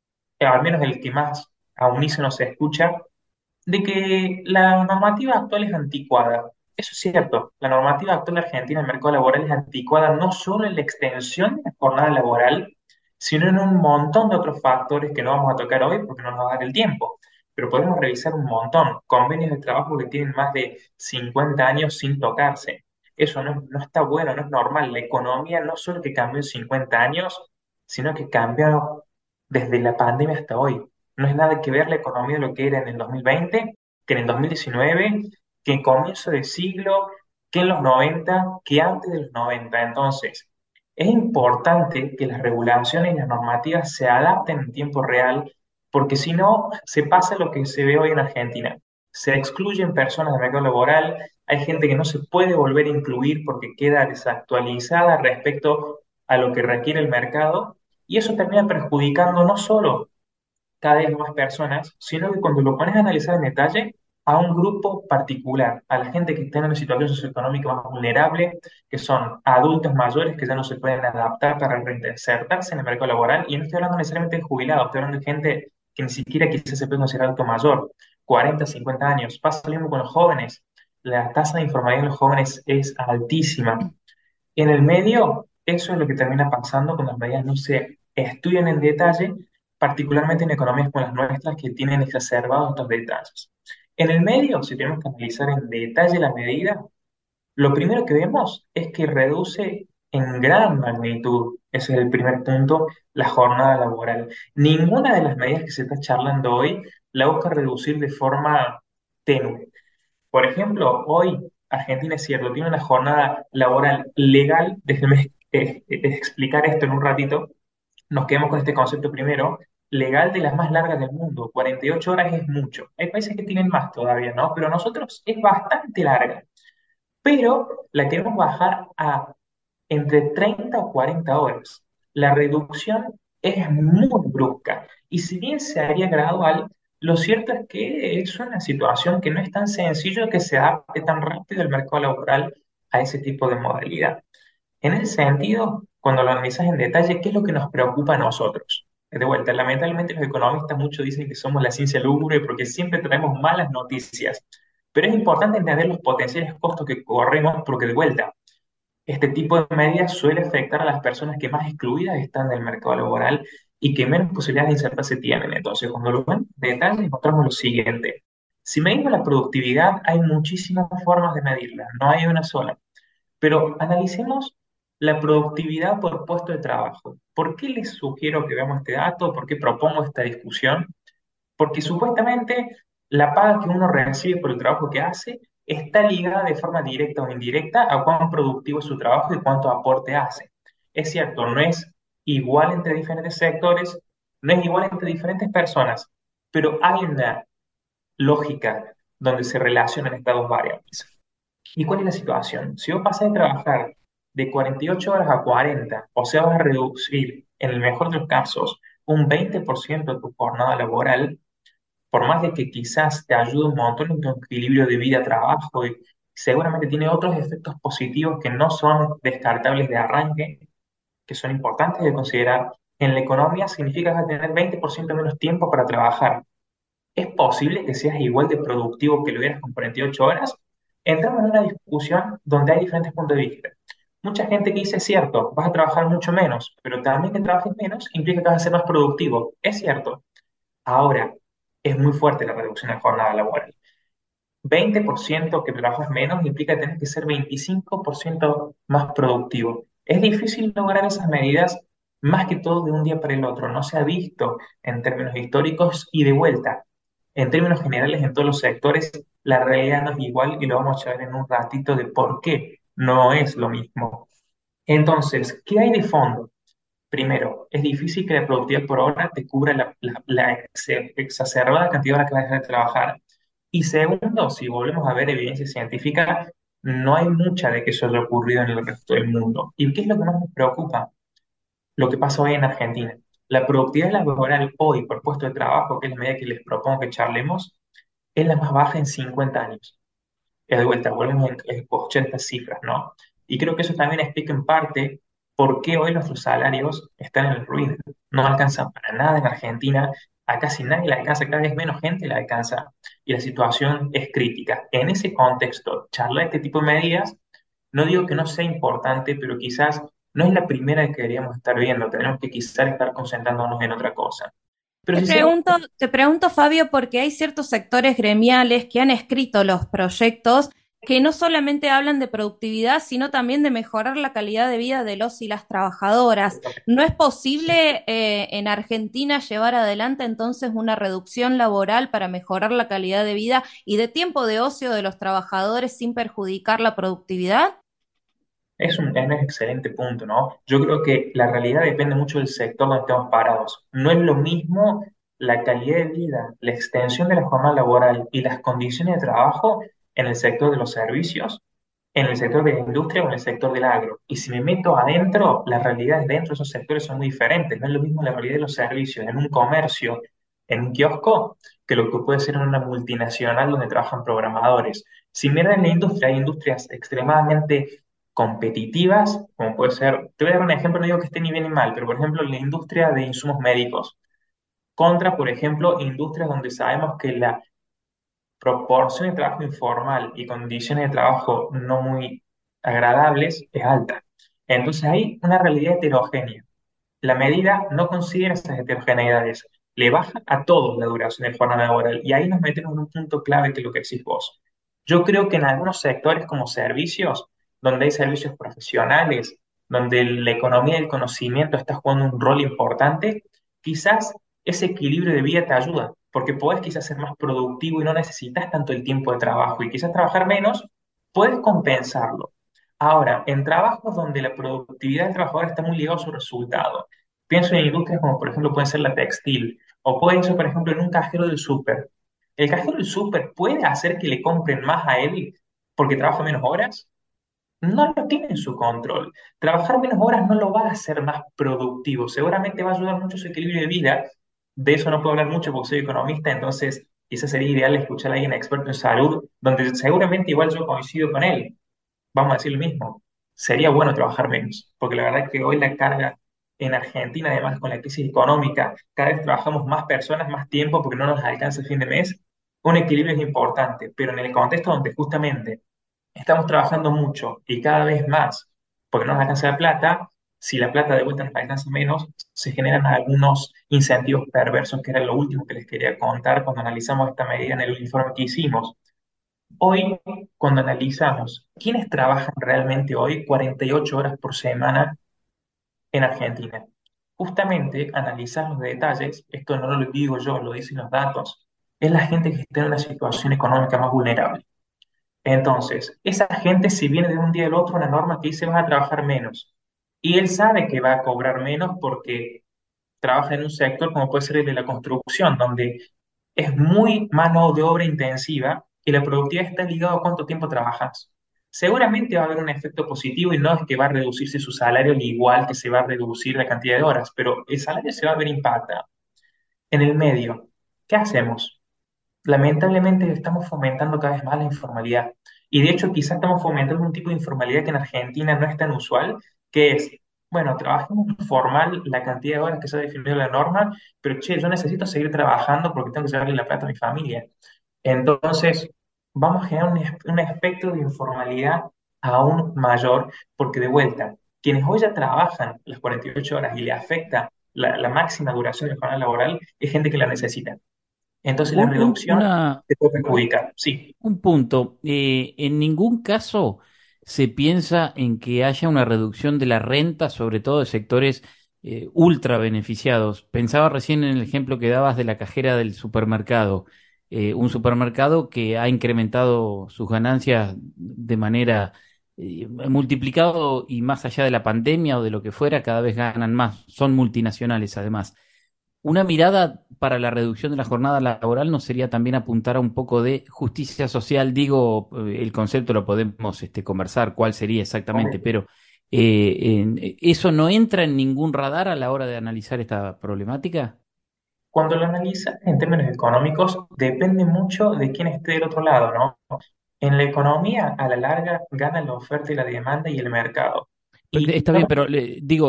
al menos el que más a unísono se escucha, de que la normativa actual es anticuada. Eso es cierto, la normativa actual argentina en el mercado laboral es anticuada no solo en la extensión de la jornada laboral, sino en un montón de otros factores que no vamos a tocar hoy porque no nos va a dar el tiempo. Pero podemos revisar un montón, convenios de trabajo que tienen más de 50 años sin tocarse. Eso no está bueno, no es normal. La economía no solo que cambió en 50 años, sino que cambió desde la pandemia hasta hoy. No es nada que ver la economía de lo que era en el 2020, que en el 2019, que en comienzo de siglo, que en los 90, que antes de los 90. Entonces, es importante que las regulaciones y las normativas se adapten en tiempo real, porque si no, se pasa lo que se ve hoy en Argentina. Se excluyen personas del mercado laboral, hay gente que no se puede volver a incluir porque queda desactualizada respecto a lo que requiere el mercado, y eso termina perjudicando no solo cada vez más personas, sino que cuando lo pones a analizar en detalle, a un grupo particular, a la gente que está en una situación socioeconómica más vulnerable, que son adultos mayores que ya no se pueden adaptar para reinsertarse en el mercado laboral, y no estoy hablando necesariamente de jubilados, estoy hablando de gente que ni siquiera quizás se puede considerar adulto mayor, 40, 50 años. Pasa lo mismo con los jóvenes. La tasa de informalidad en los jóvenes es altísima. En el medio, eso es lo que termina pasando cuando las medidas no se estudian en detalle, particularmente en economías como las nuestras que tienen exacerbados estos detalles. En el medio, si tenemos que analizar en detalle la medida, lo primero que vemos es que reduce en gran magnitud, ese es el primer punto, la jornada laboral. Ninguna de las medidas que se está charlando hoy la busca reducir de forma tenue. Por ejemplo, hoy Argentina es cierto, tiene una jornada laboral legal, déjeme explicar esto en un ratito, nos quedamos con este concepto primero, legal de las más largas del mundo, 48 horas es mucho. Hay países que tienen más todavía, ¿no? Pero nosotros es bastante larga, pero la queremos bajar a entre 30 o 40 horas. La reducción es muy brusca y si bien se haría gradual, lo cierto es que es una situación que no es tan sencillo que se adapte tan rápido el mercado laboral a ese tipo de modalidad. En ese sentido, cuando lo analizas en detalle, ¿qué es lo que nos preocupa a nosotros? de vuelta, lamentablemente los economistas muchos dicen que somos la ciencia lúgubre porque siempre traemos malas noticias, pero es importante entender los potenciales costos que corremos porque de vuelta, este tipo de medidas suele afectar a las personas que más excluidas están del mercado laboral y que menos posibilidades de insertarse tienen. Entonces, cuando lo ven en detalle, encontramos lo siguiente. Si medimos la productividad, hay muchísimas formas de medirla, no hay una sola. Pero analicemos la productividad por puesto de trabajo. ¿Por qué les sugiero que veamos este dato? ¿Por qué propongo esta discusión? Porque supuestamente la paga que uno recibe por el trabajo que hace está ligada de forma directa o indirecta a cuán productivo es su trabajo y cuánto aporte hace. Es cierto, no es igual entre diferentes sectores, no es igual entre diferentes personas, pero hay una lógica donde se relacionan estas dos variables. ¿Y cuál es la situación? Si vos pasás de trabajar de 48 horas a 40, o sea, vas a reducir, en el mejor de los casos, un 20% de tu jornada laboral, por más de que quizás te ayude un montón en tu equilibrio de vida-trabajo y seguramente tiene otros efectos positivos que no son descartables de arranque, que son importantes de considerar, en la economía significa que vas a tener 20% menos tiempo para trabajar. ¿Es posible que seas igual de productivo que lo eras con 48 horas? Entramos en una discusión donde hay diferentes puntos de vista. Mucha gente que dice, es cierto, vas a trabajar mucho menos, pero también que trabajes menos implica que vas a ser más productivo. Es cierto. Ahora, es muy fuerte la reducción de la jornada laboral. 20% que trabajas menos implica que tienes que ser 25% más productivo. Es difícil lograr esas medidas más que todo de un día para el otro. No se ha visto en términos históricos y de vuelta. En términos generales, en todos los sectores, la realidad no es igual y lo vamos a ver en un ratito de por qué no es lo mismo. Entonces, ¿qué hay de fondo? Primero, es difícil que la productividad por hora te cubra la exacerbada cantidad de horas que vas a dejar de trabajar. Y segundo, si volvemos a ver evidencia científica, no hay mucha de que eso haya ocurrido en el resto del mundo. ¿Y qué es lo que más me preocupa? Lo que pasa hoy en Argentina. La productividad laboral hoy por puesto de trabajo, que es la medida que les propongo que charlemos, es la más baja en 50 años. De vuelta, volvemos a escuchar estas cifras, ¿no? Y creo que eso también explica en parte por qué hoy nuestros salarios están en el ruido. No alcanzan para nada en Argentina, a casi nadie le alcanza, cada vez menos gente le alcanza, y la situación es crítica. En ese contexto, charlar este tipo de medidas, no digo que no sea importante, pero quizás no es la primera que deberíamos estar viendo, tenemos que quizás estar concentrándonos en otra cosa. Pero si se... Te pregunto, Fabio, porque hay ciertos sectores gremiales que han escrito los proyectos que no solamente hablan de productividad, sino también de mejorar la calidad de vida de los y las trabajadoras. ¿No es posible en Argentina llevar adelante entonces una reducción laboral para mejorar la calidad de vida y de tiempo de ocio de los trabajadores sin perjudicar la productividad? Es un excelente punto, ¿no? Yo creo que la realidad depende mucho del sector donde estemos parados. No es lo mismo la calidad de vida, la extensión de la jornada laboral y las condiciones de trabajo en el sector de los servicios, en el sector de la industria o en el sector del agro. Y si me meto adentro, las realidades dentro de esos sectores son muy diferentes. No es lo mismo la realidad de los servicios en un comercio, en un kiosco, que lo que puede ser en una multinacional donde trabajan programadores. Si miran en la industria, hay industrias extremadamente competitivas, como puede ser, te voy a dar un ejemplo, no digo que esté ni bien ni mal, pero por ejemplo la industria de insumos médicos, contra, por ejemplo, industrias donde sabemos que la proporción de trabajo informal y condiciones de trabajo no muy agradables es alta. Entonces hay una realidad heterogénea. La medida no considera esas heterogeneidades, le baja a todos la duración de jornada laboral y ahí nos metemos en un punto clave que es lo que decís vos. Yo creo que en algunos sectores como servicios, donde hay servicios profesionales, donde la economía del conocimiento está jugando un rol importante, quizás ese equilibrio de vida te ayuda, porque podés quizás ser más productivo y no necesitas tanto el tiempo de trabajo y quizás trabajar menos, puedes compensarlo. Ahora, en trabajos donde la productividad del trabajador está muy ligada a su resultado, pienso en industrias como por ejemplo puede ser la textil, o puede ser por ejemplo en un cajero del súper. ¿El cajero del súper puede hacer que le compren más a él porque trabaja menos horas? No lo tiene en su control. Trabajar menos horas no lo va a hacer más productivo. Seguramente va a ayudar mucho a su equilibrio de vida. De eso no puedo hablar mucho porque soy economista, entonces quizás sería ideal escuchar a alguien experto en salud, donde seguramente igual yo coincido con él. Vamos a decir lo mismo. Sería bueno trabajar menos, porque la verdad es que hoy la carga en Argentina, además con la crisis económica, cada vez trabajamos más personas, más tiempo porque no nos alcanza el fin de mes, un equilibrio es importante, pero en el contexto donde justamente estamos trabajando mucho y cada vez más porque no nos alcanza la plata, si la plata de vuelta nos alcanza menos, se generan algunos incentivos perversos, que era lo último que les quería contar cuando analizamos esta medida en el informe que hicimos. Hoy, cuando analizamos quiénes trabajan realmente hoy 48 horas por semana en Argentina, justamente analizar los detalles, esto no lo digo yo, lo dicen los datos, es la gente que está en una situación económica más vulnerable. Entonces, esa gente, si viene de un día al otro una norma que dice vas a trabajar menos, y él sabe que va a cobrar menos porque trabaja en un sector como puede ser el de la construcción, donde es muy mano de obra intensiva y la productividad está ligada a cuánto tiempo trabajas. Seguramente va a haber un efecto positivo y no es que va a reducirse su salario al igual que se va a reducir la cantidad de horas, pero el salario se va a ver impactado. En el medio, ¿qué hacemos? Lamentablemente estamos fomentando cada vez más la informalidad. Y de hecho quizás estamos fomentando un tipo de informalidad que en Argentina no es tan usual, que es, bueno, trabajemos formal la cantidad de horas que se ha definido en la norma, pero che, yo necesito seguir trabajando porque tengo que llevarle la plata a mi familia. Entonces, vamos a generar un espectro de informalidad aún mayor, porque de vuelta, quienes hoy ya trabajan las 48 horas y le afecta la máxima duración de la jornada laboral, es gente que la necesita. Entonces la reducción Una, se puede perjudicar, sí. un punto. En ningún caso se piensa en que haya una reducción de la renta, sobre todo de sectores ultra beneficiados. Pensaba recién en el ejemplo que dabas de la cajera del supermercado. Un supermercado que ha incrementado sus ganancias de manera multiplicado y más allá de la pandemia o de lo que fuera, cada vez ganan más. Son multinacionales además. Una mirada para la reducción de la jornada laboral no sería también apuntar a un poco de justicia social. Digo, el concepto lo podemos conversar, cuál sería exactamente, pero ¿eso no entra en ningún radar a la hora de analizar esta problemática? Cuando lo analizas en términos económicos, depende mucho de quién esté del otro lado, ¿no? En la economía, a la larga, gana la oferta y la demanda y el mercado. Y Está bien, pero digo,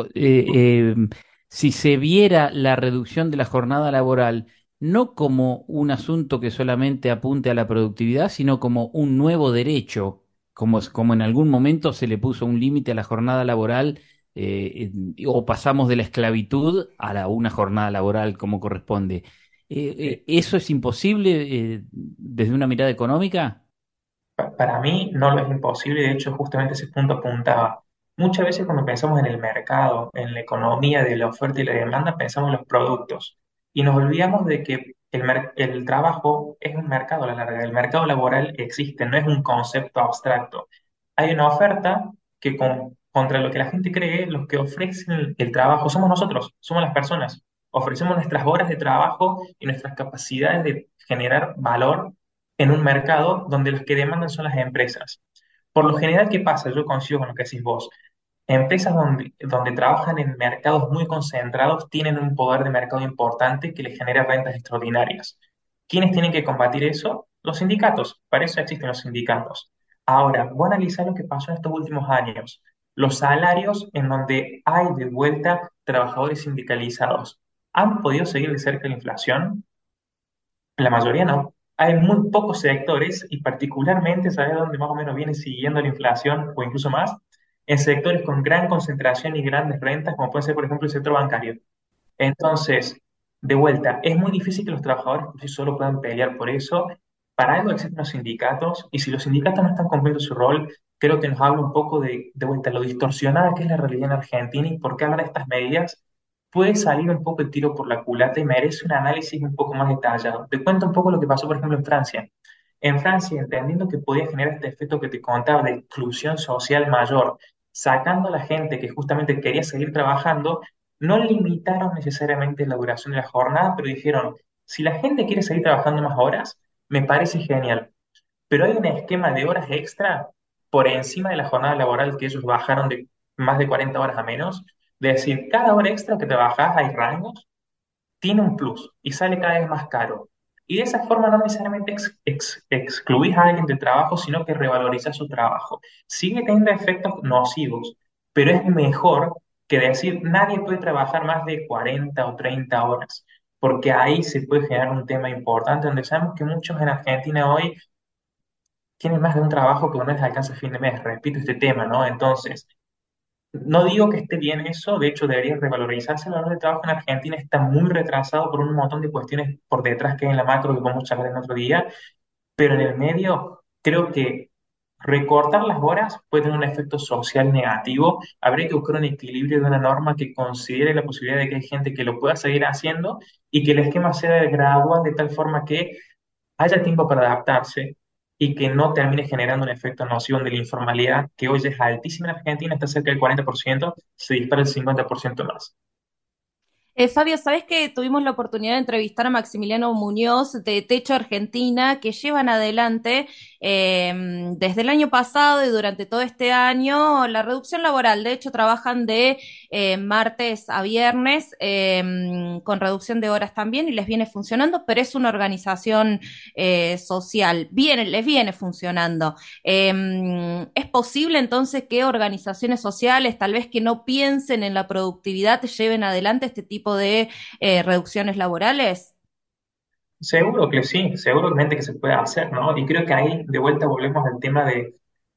si se viera la reducción de la jornada laboral no como un asunto que solamente apunte a la productividad, sino como un nuevo derecho, como en algún momento se le puso un límite a la jornada laboral, o pasamos de la esclavitud a una jornada laboral como corresponde. ¿Eso es imposible desde una mirada económica? Para mí no lo es imposible, de hecho justamente ese punto apuntaba. Muchas veces cuando pensamos en el mercado, en la economía de la oferta y la demanda, pensamos en los productos y nos olvidamos de que el trabajo es un mercado a la larga, el mercado laboral existe, no es un concepto abstracto. Hay una oferta que contra lo que la gente cree, los que ofrecen el trabajo somos nosotros, somos las personas. Ofrecemos nuestras horas de trabajo y nuestras capacidades de generar valor en un mercado donde los que demandan son las empresas. Por lo general, ¿qué pasa? Yo coincido con lo que decís vos. Empresas donde trabajan en mercados muy concentrados tienen un poder de mercado importante que les genera rentas extraordinarias. ¿Quiénes tienen que combatir eso? Los sindicatos. Para eso existen los sindicatos. Ahora, voy a analizar lo que pasó en estos últimos años. Los salarios en donde hay de vuelta trabajadores sindicalizados. ¿Han podido seguir de cerca la inflación? La mayoría no. Hay muy pocos sectores y particularmente, ¿sabes dónde más o menos viene siguiendo la inflación o incluso más? En sectores con gran concentración y grandes rentas, como puede ser, por ejemplo, el sector bancario. Entonces, de vuelta, es muy difícil que los trabajadores por sí solo puedan pelear por eso. Para algo existen los sindicatos y si los sindicatos no están cumpliendo su rol, creo que nos habla un poco de vuelta lo distorsionada que es la realidad en Argentina y por qué hablar de estas medidas puede salir un poco el tiro por la culata y merece un análisis un poco más detallado. Te cuento un poco lo que pasó, por ejemplo, en Francia. En Francia, entendiendo que podía generar este efecto que te contaba de exclusión social mayor, sacando a la gente que justamente quería seguir trabajando, no limitaron necesariamente la duración de la jornada, pero dijeron, si la gente quiere seguir trabajando más horas, me parece genial. Pero hay un esquema de horas extra por encima de la jornada laboral que ellos bajaron de más de 40 horas a menos. De decir, cada hora extra que trabajas, hay rangos, tiene un plus y sale cada vez más caro. Y de esa forma no necesariamente excluís a alguien del trabajo, sino que revalorizas su trabajo. Sigue teniendo efectos nocivos, pero es mejor que decir nadie puede trabajar más de 40 o 30 horas, porque ahí se puede generar un tema importante donde sabemos que muchos en Argentina hoy tienen más de un trabajo que no les alcanza a fin de mes. Repito este tema, ¿no? Entonces, no digo que esté bien eso, de hecho debería revalorizarse. La hora de trabajo en Argentina está muy retrasado por un montón de cuestiones por detrás que hay en la macro que podemos charlar en otro día, pero en el medio creo que recortar las horas puede tener un efecto social negativo. Habría que buscar un equilibrio de una norma que considere la posibilidad de que hay gente que lo pueda seguir haciendo y que el esquema sea gradual de tal forma que haya tiempo para adaptarse y que no termine generando un efecto nocivo de la informalidad, que hoy es altísima en Argentina, está cerca del 40%, se dispara el 50% más. Fabio, ¿sabés que tuvimos la oportunidad de entrevistar a Maximiliano Muñoz de Techo Argentina, que llevan adelante desde el año pasado y durante todo este año la reducción laboral? De hecho, trabajan de martes a viernes con reducción de horas también y les viene funcionando, pero es una organización social. Les viene funcionando. ¿Es posible entonces que organizaciones sociales, tal vez que no piensen en la productividad, lleven adelante este tipo de reducciones laborales? Seguro que sí, seguramente que se puede hacer, ¿no? Y creo que ahí de vuelta volvemos al tema de,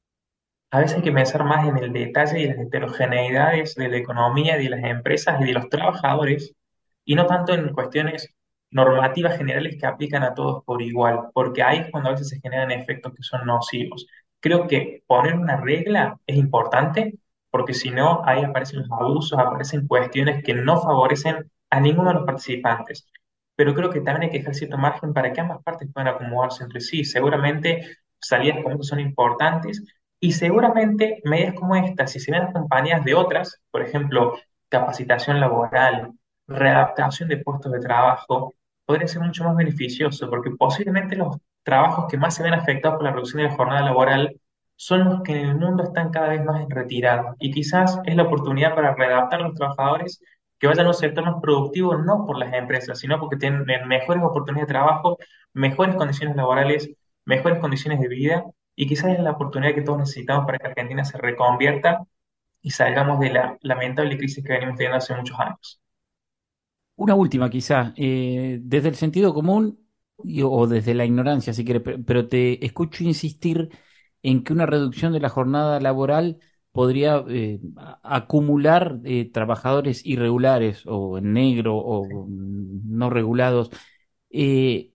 a veces hay que pensar más en el detalle y las heterogeneidades de la economía, de las empresas y de los trabajadores, y no tanto en cuestiones normativas generales que aplican a todos por igual, porque ahí es cuando a veces se generan efectos que son nocivos. Creo que poner una regla es importante, porque si no, ahí aparecen los abusos, aparecen cuestiones que no favorecen a ninguno de los participantes. Pero creo que también hay que dejar cierto margen para que ambas partes puedan acomodarse entre sí. Seguramente salidas como estas son importantes y seguramente medidas como estas, si se ven acompañadas de otras, por ejemplo, capacitación laboral, readaptación de puestos de trabajo, podría ser mucho más beneficioso, porque posiblemente los trabajos que más se ven afectados por la reducción de la jornada laboral son los que en el mundo están cada vez más en retirada. Y quizás es la oportunidad para readaptar a los trabajadores que vayan a un sector más productivo, no por las empresas, sino porque tienen mejores oportunidades de trabajo, mejores condiciones laborales, mejores condiciones de vida y quizás es la oportunidad que todos necesitamos para que Argentina se reconvierta y salgamos de la lamentable crisis que venimos teniendo hace muchos años. Una última, quizá, desde el sentido común o desde la ignorancia, si quieres, pero te escucho insistir en que una reducción de la jornada laboral podría acumular trabajadores irregulares o en negro o no regulados. Eh,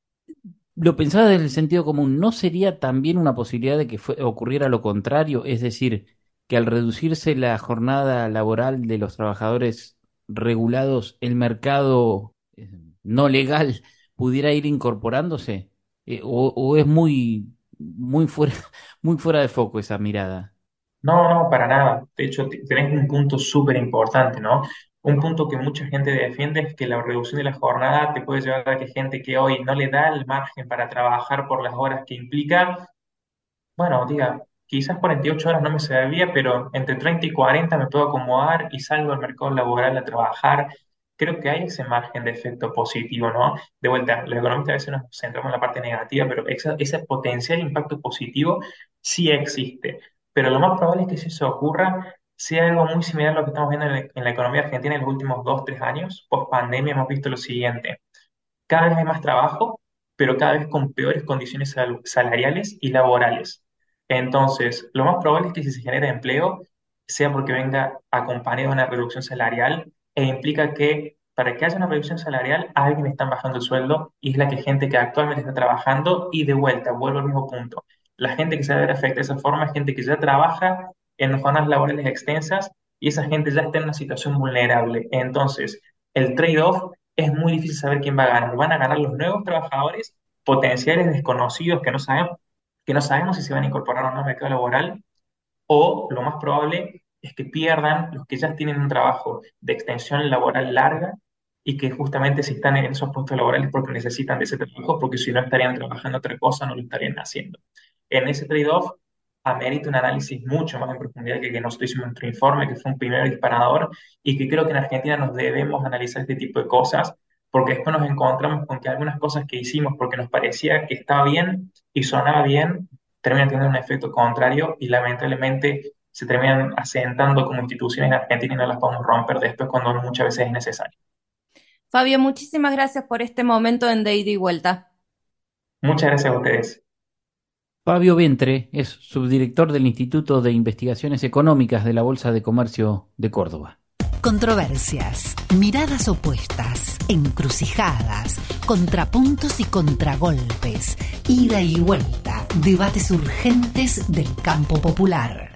lo pensaba desde el sentido común, ¿no sería también una posibilidad de que ocurriera lo contrario? Es decir, que al reducirse la jornada laboral de los trabajadores regulados, el mercado no legal pudiera ir incorporándose. O es muy fuera, muy fuera de foco esa mirada. No, no, para nada. De hecho, tenés un punto súper importante, ¿no? Un punto que mucha gente defiende es que la reducción de la jornada te puede llevar a que gente que hoy no le da el margen para trabajar por las horas que implica, bueno, diga, quizás 48 horas no me serviría, pero entre 30 y 40 me puedo acomodar y salgo al mercado laboral a trabajar. Creo que hay ese margen de efecto positivo, ¿no? De vuelta, los economistas a veces nos centramos en la parte negativa, pero ese potencial impacto positivo sí existe. Pero lo más probable es que si eso ocurra, sea algo muy similar a lo que estamos viendo en la economía argentina en los últimos 2, 3 años. Post pandemia hemos visto lo siguiente: cada vez hay más trabajo, pero cada vez con peores condiciones salariales y laborales. Entonces, lo más probable es que si se genera empleo, sea porque venga acompañado de una reducción salarial e implica que para que haya una reducción salarial, a alguien le están bajando el sueldo y es la que gente que actualmente está trabajando y de vuelta, vuelvo al mismo punto. La gente que se va a ver afectada de esa forma es gente que ya trabaja en jornadas laborales extensas y esa gente ya está en una situación vulnerable. Entonces, el trade-off es muy difícil saber quién va a ganar. Van a ganar los nuevos trabajadores potenciales desconocidos que no sabemos si se van a incorporar o no al mercado laboral, o lo más probable es que pierdan los que ya tienen un trabajo de extensión laboral larga y que justamente si están en esos puestos laborales porque necesitan de ese trabajo, porque si no estarían trabajando otra cosa, no lo estarían haciendo. En ese trade-off amerita un análisis mucho más en profundidad que nosotros hicimos en nuestro informe, que fue un primer disparador, y que creo que en Argentina nos debemos analizar este tipo de cosas, porque después nos encontramos con que algunas cosas que hicimos porque nos parecía que estaba bien y sonaba bien, terminan teniendo un efecto contrario y lamentablemente se terminan asentando como instituciones en Argentina y no las podemos romper después cuando muchas veces es necesario. Fabio, muchísimas gracias por este momento en De Ida y Vuelta. Muchas gracias a ustedes. Fabio Ventre es subdirector del Instituto de Investigaciones Económicas de la Bolsa de Comercio de Córdoba. Controversias, miradas opuestas, encrucijadas, contrapuntos y contragolpes, ida y vuelta, debates urgentes del campo popular.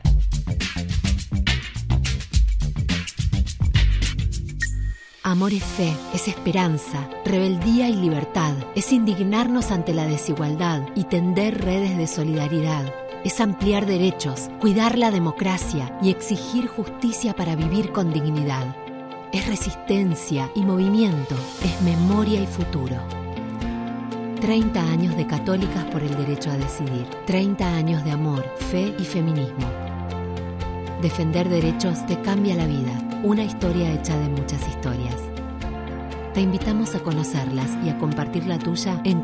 Amor es fe, es esperanza, rebeldía y libertad, es indignarnos ante la desigualdad y tender redes de solidaridad, es ampliar derechos, cuidar la democracia y exigir justicia para vivir con dignidad. Es resistencia y movimiento, es memoria y futuro. 30 años de Católicas por el derecho a decidir, 30 años de amor, fe y feminismo. Defender derechos te cambia la vida, una historia hecha de muchas historias. Te invitamos a conocerlas y a compartir la tuya en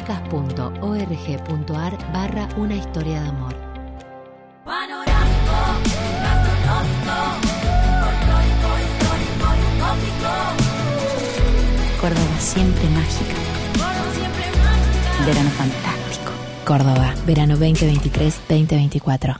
católicas.org.ar/una historia de amor. Panorámico, gastronómico, folclórico, histórico y utópico. Córdoba siempre mágica. Córdoba siempre mágica. Verano fantástico. Córdoba, verano 2023-2024.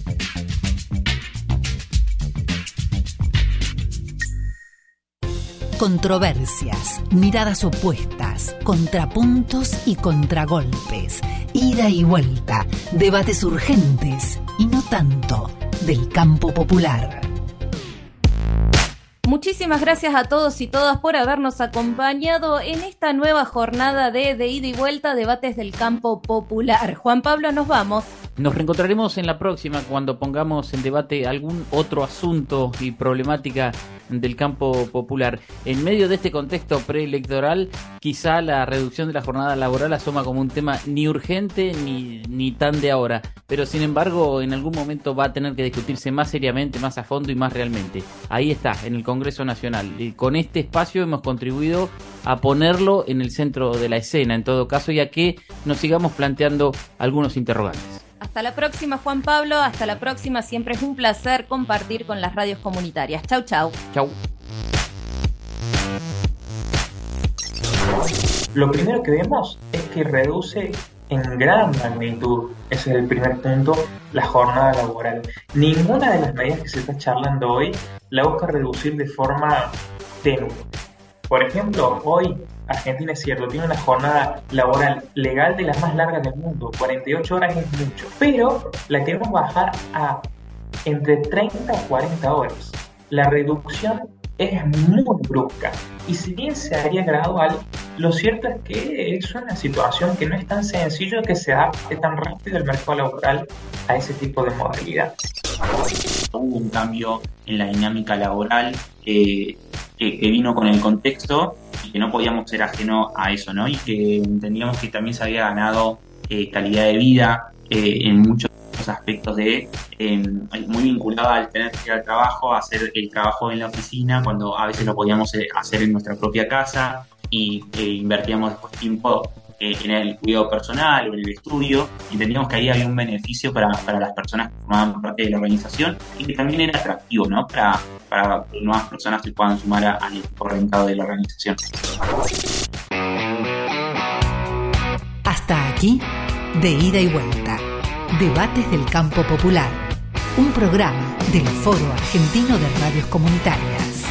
Controversias, miradas opuestas, contrapuntos y contragolpes, ida y vuelta, debates urgentes y no tanto del campo popular. Muchísimas gracias a todos y todas por habernos acompañado en esta nueva jornada de Ida y Vuelta, debates del campo popular. Juan Pablo, nos vamos. Nos reencontraremos en la próxima cuando pongamos en debate algún otro asunto y problemática del campo popular. En medio de este contexto preelectoral, quizá la reducción de la jornada laboral asoma como un tema ni urgente ni tan de ahora, pero sin embargo en algún momento va a tener que discutirse más seriamente, más a fondo y más realmente. Ahí está, en el Congreso Nacional. Y con este espacio hemos contribuido a ponerlo en el centro de la escena, en todo caso, y a que nos sigamos planteando algunos interrogantes. Hasta la próxima, Juan Pablo. Hasta la próxima. Siempre es un placer compartir con las radios comunitarias. Chau, chau. Chau. Lo primero que vemos es que reduce en gran magnitud, ese es el primer punto, la jornada laboral. Ninguna de las medidas que se está charlando hoy la busca reducir de forma tenue. Por ejemplo, hoy Argentina, es cierto, tiene una jornada laboral legal de las más largas del mundo, 48 horas es mucho, pero la queremos bajar a entre 30 o 40 horas. La reducción es muy brusca y si bien se haría gradual, lo cierto es que es una situación que no es tan sencillo que se adapte tan rápido el mercado laboral a ese tipo de modalidad. Hubo un cambio en la dinámica laboral que vino con el contexto y que no podíamos ser ajeno a eso, ¿no? Y que entendíamos que también se había ganado calidad de vida en muchos aspectos muy vinculado al tener que ir al trabajo, a hacer el trabajo en la oficina, cuando a veces lo podíamos hacer en nuestra propia casa y invertíamos después tiempo en el cuidado personal o en el estudio, y entendíamos que ahí había un beneficio para las personas que formaban parte de la organización y que también era atractivo, ¿no? Para nuevas personas que puedan sumar al equipo rentado de la organización. Hasta aquí, De Ida y Vuelta, debates del campo popular, un programa del Foro Argentino de Radios Comunitarias.